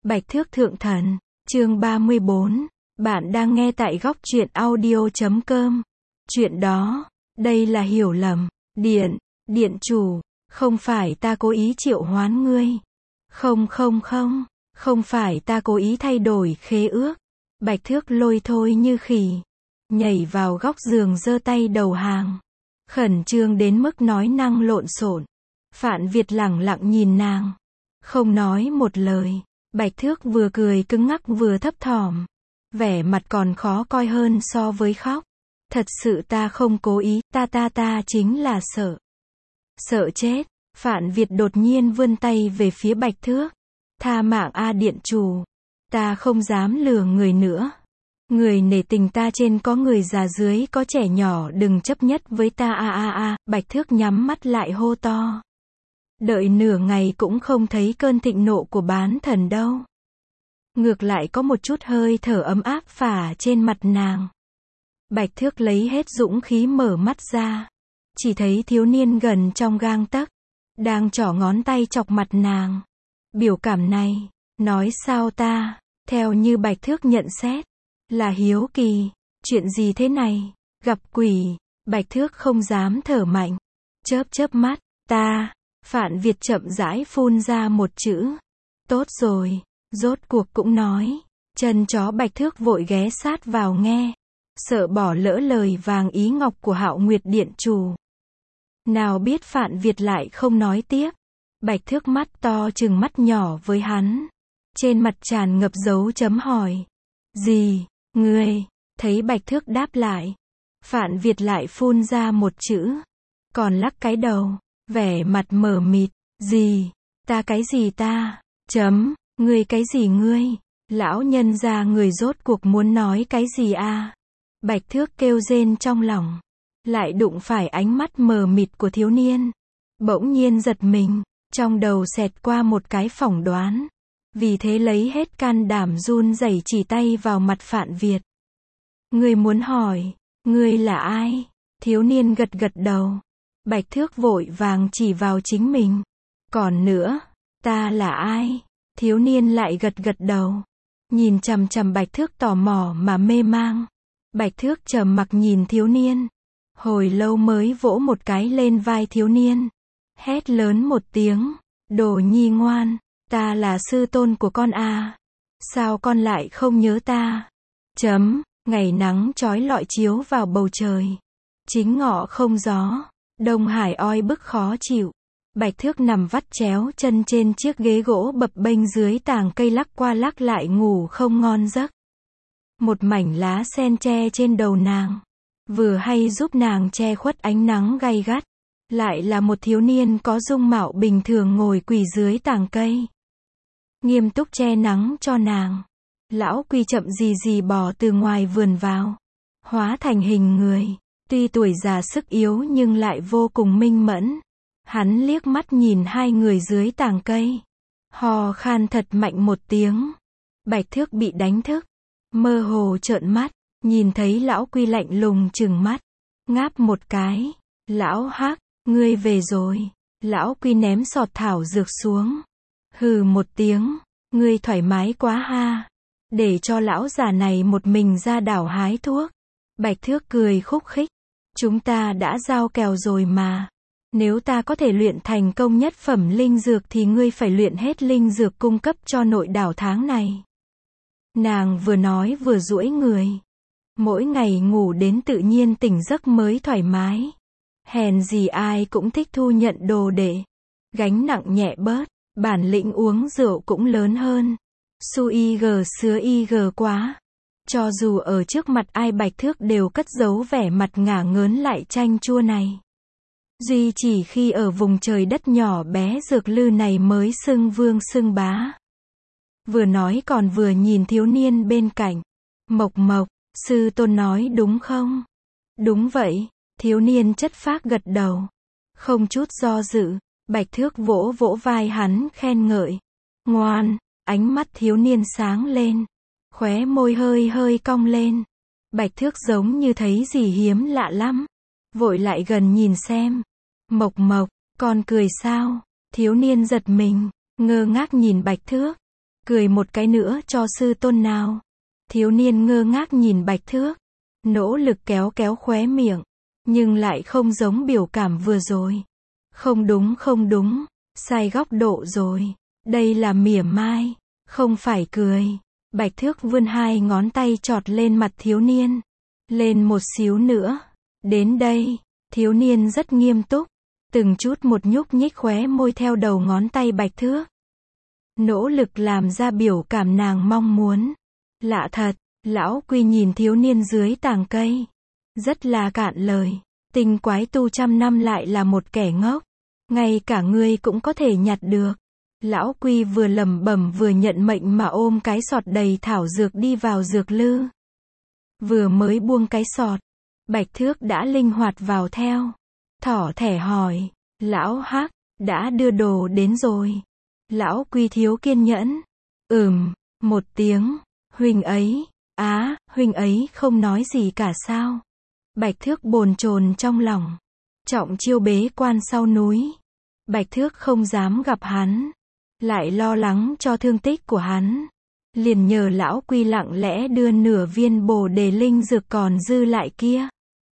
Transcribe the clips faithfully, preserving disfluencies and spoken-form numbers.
Bạch Thước Thượng Thần, chương ba mươi bốn. Bạn đang nghe tại góc truyện audio chấm com. Chuyện đó, đây là hiểu lầm. Điện, điện chủ, không phải ta cố ý triệu hoán ngươi. Không không không, không phải ta cố ý thay đổi khế ước. Bạch Thước lôi thôi như khỉ, nhảy vào góc giường giơ tay đầu hàng. Khẩn trương đến mức nói năng lộn xộn. Phạn Việt lẳng lặng nhìn nàng, không nói một lời. Bạch Thước vừa cười cứng ngắc vừa thấp thỏm, vẻ mặt còn khó coi hơn so với khóc. Thật sự ta không cố ý, ta ta ta chính là sợ. Sợ chết. Phạn Việt đột nhiên vươn tay về phía Bạch Thước. Tha mạng a điện chủ. Ta không dám lừa người nữa. Người nể tình ta trên có người già dưới có trẻ nhỏ, đừng chấp nhất với ta a a a. Bạch Thước nhắm mắt lại hô to. Đợi nửa ngày cũng không thấy cơn thịnh nộ của bán thần đâu. Ngược lại có một chút hơi thở ấm áp phả trên mặt nàng. Bạch Thước lấy hết dũng khí mở mắt ra. Chỉ thấy thiếu niên gần trong gang tấc, đang trỏ ngón tay chọc mặt nàng. Biểu cảm này, nói sao ta, theo như Bạch Thước nhận xét, là hiếu kỳ. Chuyện gì thế này? Gặp quỷ. Bạch Thước không dám thở mạnh. Chớp chớp mắt. Ta. Phạn Việt chậm rãi phun ra một chữ. Tốt rồi. Rốt cuộc cũng nói. Chân chó Bạch Thước vội ghé sát vào nghe. Sợ bỏ lỡ lời vàng ý ngọc của Hạo Nguyệt điện chủ. Nào biết Phạn Việt lại không nói tiếp. Bạch Thước mắt to chừng mắt nhỏ với hắn. Trên mặt tràn ngập dấu chấm hỏi. Gì? Ngươi? Thấy Bạch Thước đáp lại. Phạn Việt lại phun ra một chữ. Còn lắc cái đầu. Vẻ mặt mờ mịt. Gì? Ta cái gì ta? Chấm. Ngươi cái gì ngươi? Lão nhân gia người rốt cuộc muốn nói cái gì a? Bạch Thước kêu rên trong lòng. Lại đụng phải ánh mắt mờ mịt của thiếu niên. Bỗng nhiên giật mình. Trong đầu xẹt qua một cái phỏng đoán. Vì thế lấy hết can đảm run rẩy chỉ tay vào mặt Phạn Việt. Ngươi muốn hỏi, ngươi là ai? Thiếu niên gật gật đầu. Bạch Thước vội vàng chỉ vào chính mình. Còn nữa, ta là ai? Thiếu niên lại gật gật đầu. Nhìn chằm chằm Bạch Thước tò mò mà mê mang. Bạch Thước trầm mặc nhìn thiếu niên. Hồi lâu mới vỗ một cái lên vai thiếu niên. Hét lớn một tiếng. Đồ nhi ngoan, ta là sư tôn của con à. Sao con lại không nhớ ta? Chấm. Ngày nắng chói lọi chiếu vào bầu trời. Chính ngọ không gió. Đông Hải oi bức khó chịu. Bạch Thước nằm vắt chéo chân trên chiếc ghế gỗ bập bênh dưới tàng cây lắc qua lắc lại ngủ không ngon giấc. Một mảnh lá sen che trên đầu nàng. Vừa hay giúp nàng che khuất ánh nắng gay gắt. Lại là một thiếu niên có dung mạo bình thường ngồi quỳ dưới tàng cây. Nghiêm túc che nắng cho nàng. Lão Quy chậm gì gì bò từ ngoài vườn vào. Hóa thành hình người. Tuy tuổi già sức yếu nhưng lại vô cùng minh mẫn. Hắn liếc mắt nhìn hai người dưới tàng cây. Hò khan thật mạnh một tiếng. Bạch Thước bị đánh thức. Mơ hồ trợn mắt. Nhìn thấy lão Quy lạnh lùng trừng mắt. Ngáp một cái. Lão Hắc, ngươi về rồi. Lão Quy ném sọt thảo dược xuống. Hừ một tiếng. Ngươi thoải mái quá ha. Để cho lão già này một mình ra đảo hái thuốc. Bạch Thước cười khúc khích. Chúng ta đã giao kèo rồi mà. Nếu ta có thể luyện thành công nhất phẩm linh dược thì ngươi phải luyện hết linh dược cung cấp cho nội đảo tháng này. Nàng vừa nói vừa duỗi người. Mỗi ngày ngủ đến tự nhiên tỉnh giấc mới thoải mái. Hèn gì ai cũng thích thu nhận đồ đệ. Gánh nặng nhẹ bớt, bản lĩnh uống rượu cũng lớn hơn. Su y gờ sứa y gờ quá. Cho dù ở trước mặt ai Bạch Thước đều cất giấu vẻ mặt ngả ngớn lại chanh chua này. Duy chỉ khi ở vùng trời đất nhỏ bé dược lư này mới xưng vương xưng bá. Vừa nói còn vừa nhìn thiếu niên bên cạnh. Mộc Mộc, sư tôn nói đúng không? Đúng vậy, thiếu niên chất phác gật đầu. Không chút do dự, Bạch Thước vỗ vỗ vai hắn khen ngợi. Ngoan, ánh mắt thiếu niên sáng lên. Khóe môi hơi hơi cong lên. Bạch Thước giống như thấy gì hiếm lạ lắm. Vội lại gần nhìn xem. Mộc Mộc, con cười sao? Thiếu niên giật mình, ngơ ngác nhìn Bạch Thước. cười một cái nữa cho sư tôn nào. Thiếu niên ngơ ngác nhìn Bạch Thước, nỗ lực kéo kéo khóe miệng, nhưng lại không giống biểu cảm vừa rồi. Không đúng không đúng, sai góc độ rồi, đây là mỉa mai, không phải cười. Bạch Thước vươn hai ngón tay chọt lên mặt thiếu niên, lên một xíu nữa, đến đây. Thiếu niên rất nghiêm túc, từng chút một nhúc nhích khóe môi theo đầu ngón tay Bạch Thước. Nỗ lực làm ra biểu cảm nàng mong muốn. Lạ thật, lão Quy nhìn thiếu niên dưới tàng cây. Rất là cạn lời, tinh quái tu trăm năm lại là một kẻ ngốc. Ngay cả ngươi cũng có thể nhặt được. Lão Quy vừa lẩm bẩm vừa nhận mệnh mà ôm cái sọt đầy thảo dược đi vào dược lư. Vừa mới buông cái sọt, Bạch Thước đã linh hoạt vào theo. Thỏ thẻ hỏi, lão Hắc, đã đưa đồ đến rồi. Lão Quy thiếu kiên nhẫn. Ừm, một tiếng, huynh ấy, á, huynh ấy không nói gì cả sao. Bạch Thước bồn chồn trong lòng. Trọng chiêu bế quan sau núi. Bạch Thước không dám gặp hắn. Lại lo lắng cho thương tích của hắn. Liền nhờ lão Quy lặng lẽ đưa nửa viên bồ đề linh dược còn dư lại kia.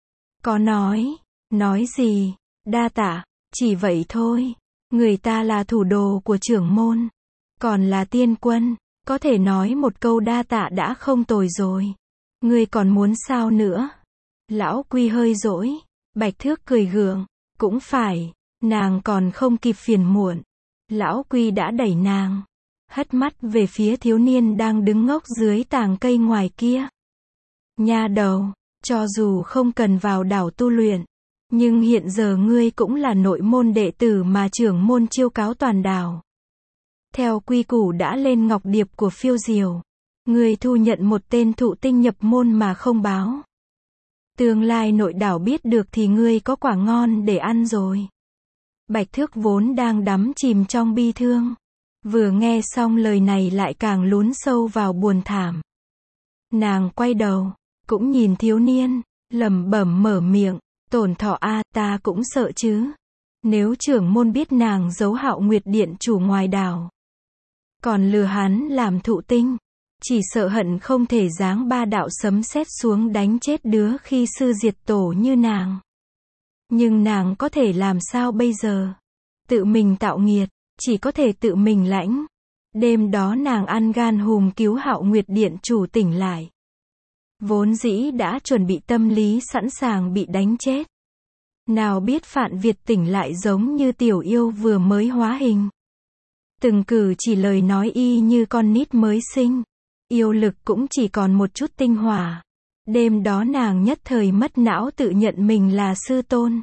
Có nói, nói gì, đa tạ, chỉ vậy thôi. Người ta là thủ đồ của trưởng môn, còn là tiên quân, có thể nói một câu đa tạ đã không tồi rồi. Ngươi còn muốn sao nữa? Lão Quy hơi dỗi, Bạch Thước cười gượng, cũng phải, nàng còn không kịp phiền muộn. Lão Quy đã đẩy nàng, hất mắt về phía thiếu niên đang đứng ngốc dưới tàng cây ngoài kia. Nha đầu, cho dù không cần vào đảo tu luyện, nhưng hiện giờ ngươi cũng là nội môn đệ tử mà trưởng môn chiêu cáo toàn đảo. Theo quy củ đã lên ngọc điệp của phiêu diều, ngươi thu nhận một tên thụ tinh nhập môn mà không báo. Tương lai nội đảo biết được thì ngươi có quả ngon để ăn rồi. Bạch Thước vốn đang đắm chìm trong bi thương, vừa nghe xong lời này lại càng lún sâu vào buồn thảm. Nàng quay đầu, cũng nhìn thiếu niên, lẩm bẩm mở miệng, Tổn Thọ a, ta cũng sợ chứ. Nếu trưởng môn biết nàng giấu Hạo Nguyệt Điện chủ ngoài đảo, còn lừa hắn làm thụ tinh, chỉ sợ hận không thể giáng ba đạo sấm sét xuống đánh chết đứa khi sư diệt tổ như nàng. Nhưng nàng có thể làm sao bây giờ? Tự mình tạo nghiệt, chỉ có thể tự mình lãnh. Đêm đó nàng ăn gan hùm cứu Hạo Nguyệt Điện chủ tỉnh lại. Vốn dĩ đã chuẩn bị tâm lý sẵn sàng bị đánh chết. Nào biết Phạn Việt tỉnh lại giống như tiểu yêu vừa mới hóa hình. Từng cử chỉ lời nói y như con nít mới sinh. Yêu lực cũng chỉ còn một chút tinh hỏa. Đêm đó nàng nhất thời mất não tự nhận mình là sư tôn.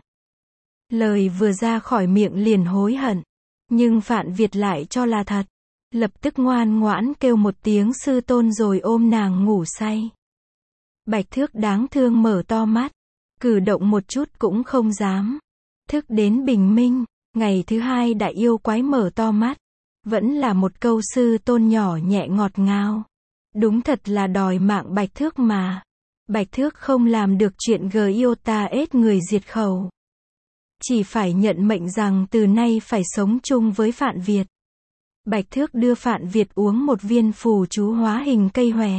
Lời vừa ra khỏi miệng liền hối hận. Nhưng Phạn Việt lại cho là thật. Lập tức ngoan ngoãn kêu một tiếng sư tôn rồi ôm nàng ngủ say. Bạch Thước đáng thương mở to mắt. Cử động một chút cũng không dám. Thức đến bình minh. Ngày thứ hai đại yêu quái mở to mắt. Vẫn là một câu sư tôn nhỏ nhẹ ngọt ngào. Đúng thật là đòi mạng Bạch Thước mà. Bạch Thước không làm được chuyện gờ yêu ta ết người diệt khẩu. Chỉ phải nhận mệnh rằng từ nay phải sống chung với Phạn Việt. Bạch Thước đưa Phạn Việt uống một viên phù chú hóa hình cây hòe.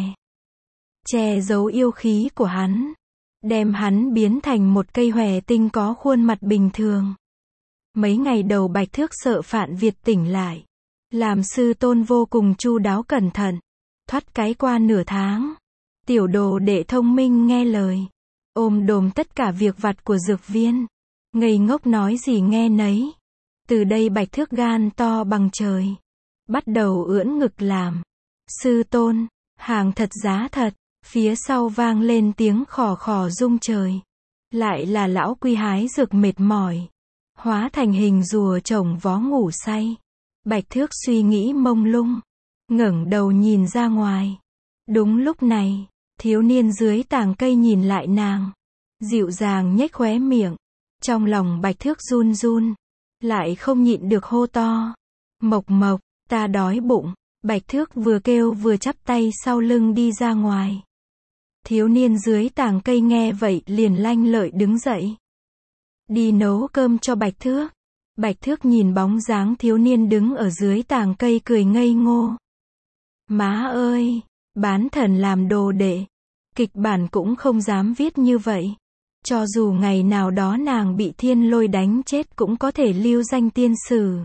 Che giấu yêu khí của hắn. Đem hắn biến thành một cây hòe tinh có khuôn mặt bình thường. Mấy ngày đầu Bạch Thước sợ Phạn Việt tỉnh lại. Làm sư tôn vô cùng chu đáo cẩn thận. Thoát cái qua nửa tháng. Tiểu đồ đệ thông minh nghe lời. Ôm đồm tất cả việc vặt của dược viên. Ngây ngốc nói gì nghe nấy. Từ đây Bạch Thước gan to bằng trời. Bắt đầu ưỡn ngực làm. Sư tôn, hàng thật giá thật. Phía sau vang lên tiếng khò khò rung trời. Lại là lão Quy hái dược mệt mỏi. Hóa thành hình rùa chồng vó ngủ say. Bạch Thước suy nghĩ mông lung. Ngẩng đầu nhìn ra ngoài. Đúng lúc này, thiếu niên dưới tàng cây nhìn lại nàng. Dịu dàng nhếch khóe miệng. Trong lòng Bạch Thước run run. Lại không nhịn được hô to. Mộc Mộc, ta đói bụng. Bạch Thước vừa kêu vừa chắp tay sau lưng đi ra ngoài. Thiếu niên dưới tàng cây nghe vậy liền lanh lợi đứng dậy. Đi nấu cơm cho Bạch Thước. Bạch Thước nhìn bóng dáng thiếu niên đứng ở dưới tàng cây cười ngây ngô. Má ơi, bán thần làm đồ đệ. Kịch bản cũng không dám viết như vậy. Cho dù ngày nào đó nàng bị thiên lôi đánh chết cũng có thể lưu danh tiên sử.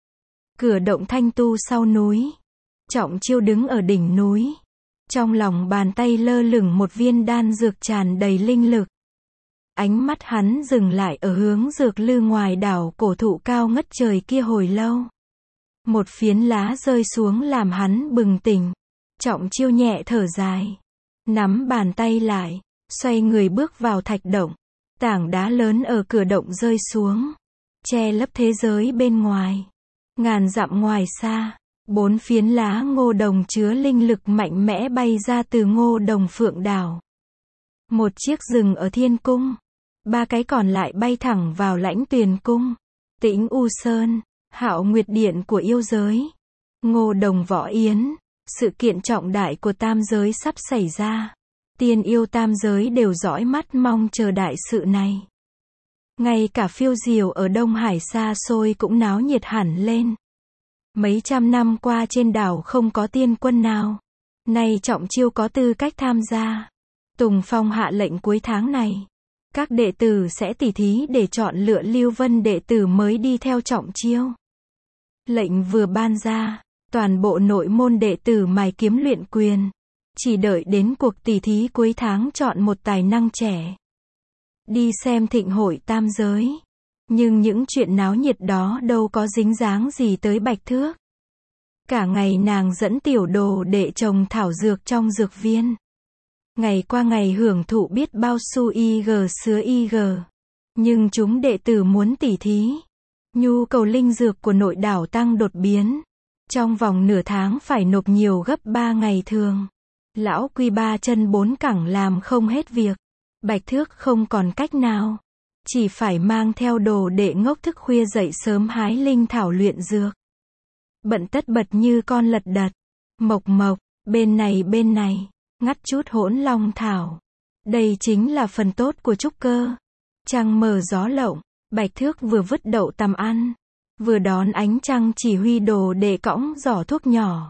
Cửa động thanh tu sau núi. Trọng Chiêu đứng ở đỉnh núi. Trong lòng bàn tay lơ lửng một viên đan dược tràn đầy linh lực. Ánh mắt hắn dừng lại ở hướng dược lư ngoài đảo cổ thụ cao ngất trời kia hồi lâu. Một phiến lá rơi xuống làm hắn bừng tỉnh. Trọng Chiêu nhẹ thở dài. Nắm bàn tay lại. Xoay người bước vào thạch động. Tảng đá lớn ở cửa động rơi xuống. Che lấp thế giới bên ngoài. Ngàn dặm ngoài xa. Bốn phiến lá ngô đồng chứa linh lực mạnh mẽ bay ra từ ngô đồng phượng đảo. Một chiếc dừng ở thiên cung. Ba cái còn lại bay thẳng vào lãnh tuyền cung. Tĩnh U Sơn. Hạo Nguyệt Điện của yêu giới. Ngô đồng võ yến. Sự kiện trọng đại của tam giới sắp xảy ra. Tiên yêu tam giới đều dõi mắt mong chờ đại sự này. Ngay cả phiêu diều ở Đông Hải xa xôi cũng náo nhiệt hẳn lên. Mấy trăm năm qua trên đảo không có tiên quân nào. Nay Trọng Chiêu có tư cách tham gia. Tùng Phong hạ lệnh cuối tháng này. Các đệ tử sẽ tỉ thí để chọn lựa Lưu Vân đệ tử mới đi theo Trọng Chiêu. Lệnh vừa ban ra, toàn bộ nội môn đệ tử mài kiếm luyện quyền. Chỉ đợi đến cuộc tỉ thí cuối tháng chọn một tài năng trẻ. Đi xem thịnh hội tam giới. Nhưng những chuyện náo nhiệt đó đâu có dính dáng gì tới Bạch Thước. Cả ngày nàng dẫn tiểu đồ đệ trồng thảo dược trong dược viên. Ngày qua ngày hưởng thụ biết bao su y gờ sứa y gờ. Nhưng chúng đệ tử muốn tỉ thí. Nhu cầu linh dược của nội đảo tăng đột biến. Trong vòng nửa tháng phải nộp nhiều gấp ba ngày thường. Lão Quy ba chân bốn cẳng làm không hết việc. Bạch Thước không còn cách nào. Chỉ phải mang theo đồ đệ ngốc thức khuya dậy sớm hái linh thảo luyện dược. Bận tất bật như con lật đật. Mộc mộc, bên này bên này, ngắt chút hỗn long thảo. Đây chính là phần tốt của trúc cơ. Trăng mờ gió lộng, Bạch Thước vừa vứt đậu tằm ăn. Vừa đón ánh trăng chỉ huy đồ đệ cõng giỏ thuốc nhỏ.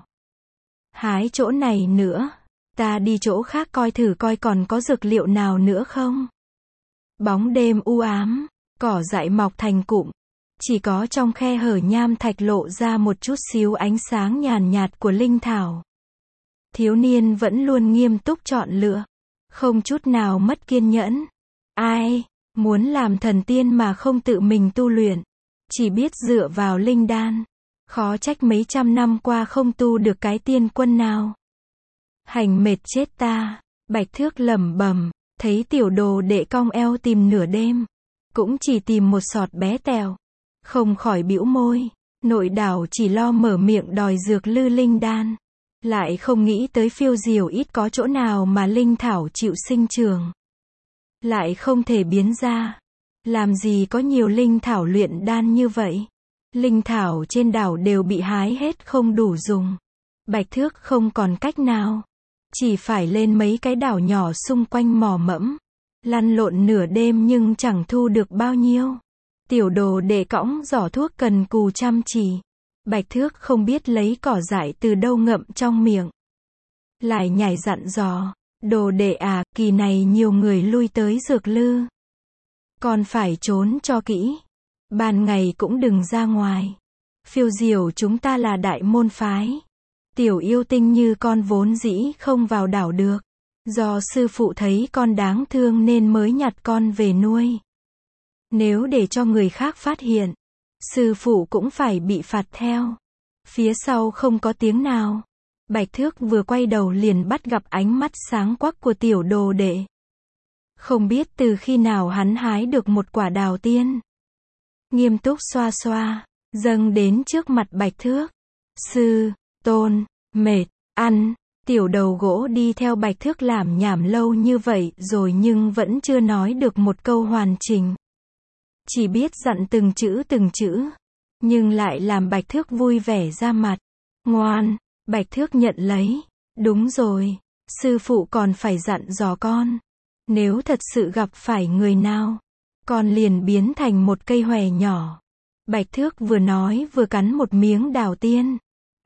Hái chỗ này nữa. Ta đi chỗ khác coi thử coi còn có dược liệu nào nữa không. Bóng đêm u ám, cỏ dại mọc thành cụm. Chỉ có trong khe hở nham thạch lộ ra một chút xíu ánh sáng nhàn nhạt của linh thảo. Thiếu niên vẫn luôn nghiêm túc chọn lựa. Không chút nào mất kiên nhẫn. Ai, muốn làm thần tiên mà không tự mình tu luyện. Chỉ biết dựa vào linh đan. Khó trách mấy trăm năm qua không tu được cái tiên quân nào. Hành mệt chết ta. Bạch Thước lẩm bẩm. Thấy tiểu đồ đệ cong eo tìm nửa đêm. Cũng chỉ tìm một sọt bé tèo. Không khỏi bĩu môi. Nội đảo chỉ lo mở miệng đòi dược lư linh đan. Lại không nghĩ tới phiêu diều ít có chỗ nào mà linh thảo chịu sinh trường. Lại không thể biến ra. Làm gì có nhiều linh thảo luyện đan như vậy. Linh thảo trên đảo đều bị hái hết không đủ dùng. Bạch Thước không còn cách nào. Chỉ phải lên mấy cái đảo nhỏ xung quanh mò mẫm. Lăn lộn nửa đêm nhưng chẳng thu được bao nhiêu. Tiểu đồ đệ cõng giỏ thuốc cần cù chăm chỉ. Bạch Thước không biết lấy cỏ dại từ đâu ngậm trong miệng. Lại nhảy dặn dò. Đồ đệ à, kỳ này nhiều người lui tới dược lư. Còn phải trốn cho kỹ. Ban ngày cũng đừng ra ngoài. Phiêu diều chúng ta là đại môn phái. Tiểu yêu tinh như con vốn dĩ không vào đảo được. Do sư phụ thấy con đáng thương nên mới nhặt con về nuôi. Nếu để cho người khác phát hiện, sư phụ cũng phải bị phạt theo. Phía sau không có tiếng nào. Bạch Thước vừa quay đầu liền bắt gặp ánh mắt sáng quắc của tiểu đồ đệ. Không biết từ khi nào hắn hái được một quả đào tiên. Nghiêm túc xoa xoa, dâng đến trước mặt Bạch Thước. Sư, tôn, mệt, ăn. Tiểu đầu gỗ đi theo Bạch Thước làm nhảm lâu như vậy rồi nhưng vẫn chưa nói được một câu hoàn chỉnh. Chỉ biết dặn từng chữ từng chữ. Nhưng lại làm Bạch Thước vui vẻ ra mặt. Ngoan, Bạch Thước nhận lấy. Đúng rồi, sư phụ còn phải dặn dò con. Nếu thật sự gặp phải người nào, con liền biến thành một cây hòe nhỏ. Bạch Thước vừa nói vừa cắn một miếng đào tiên.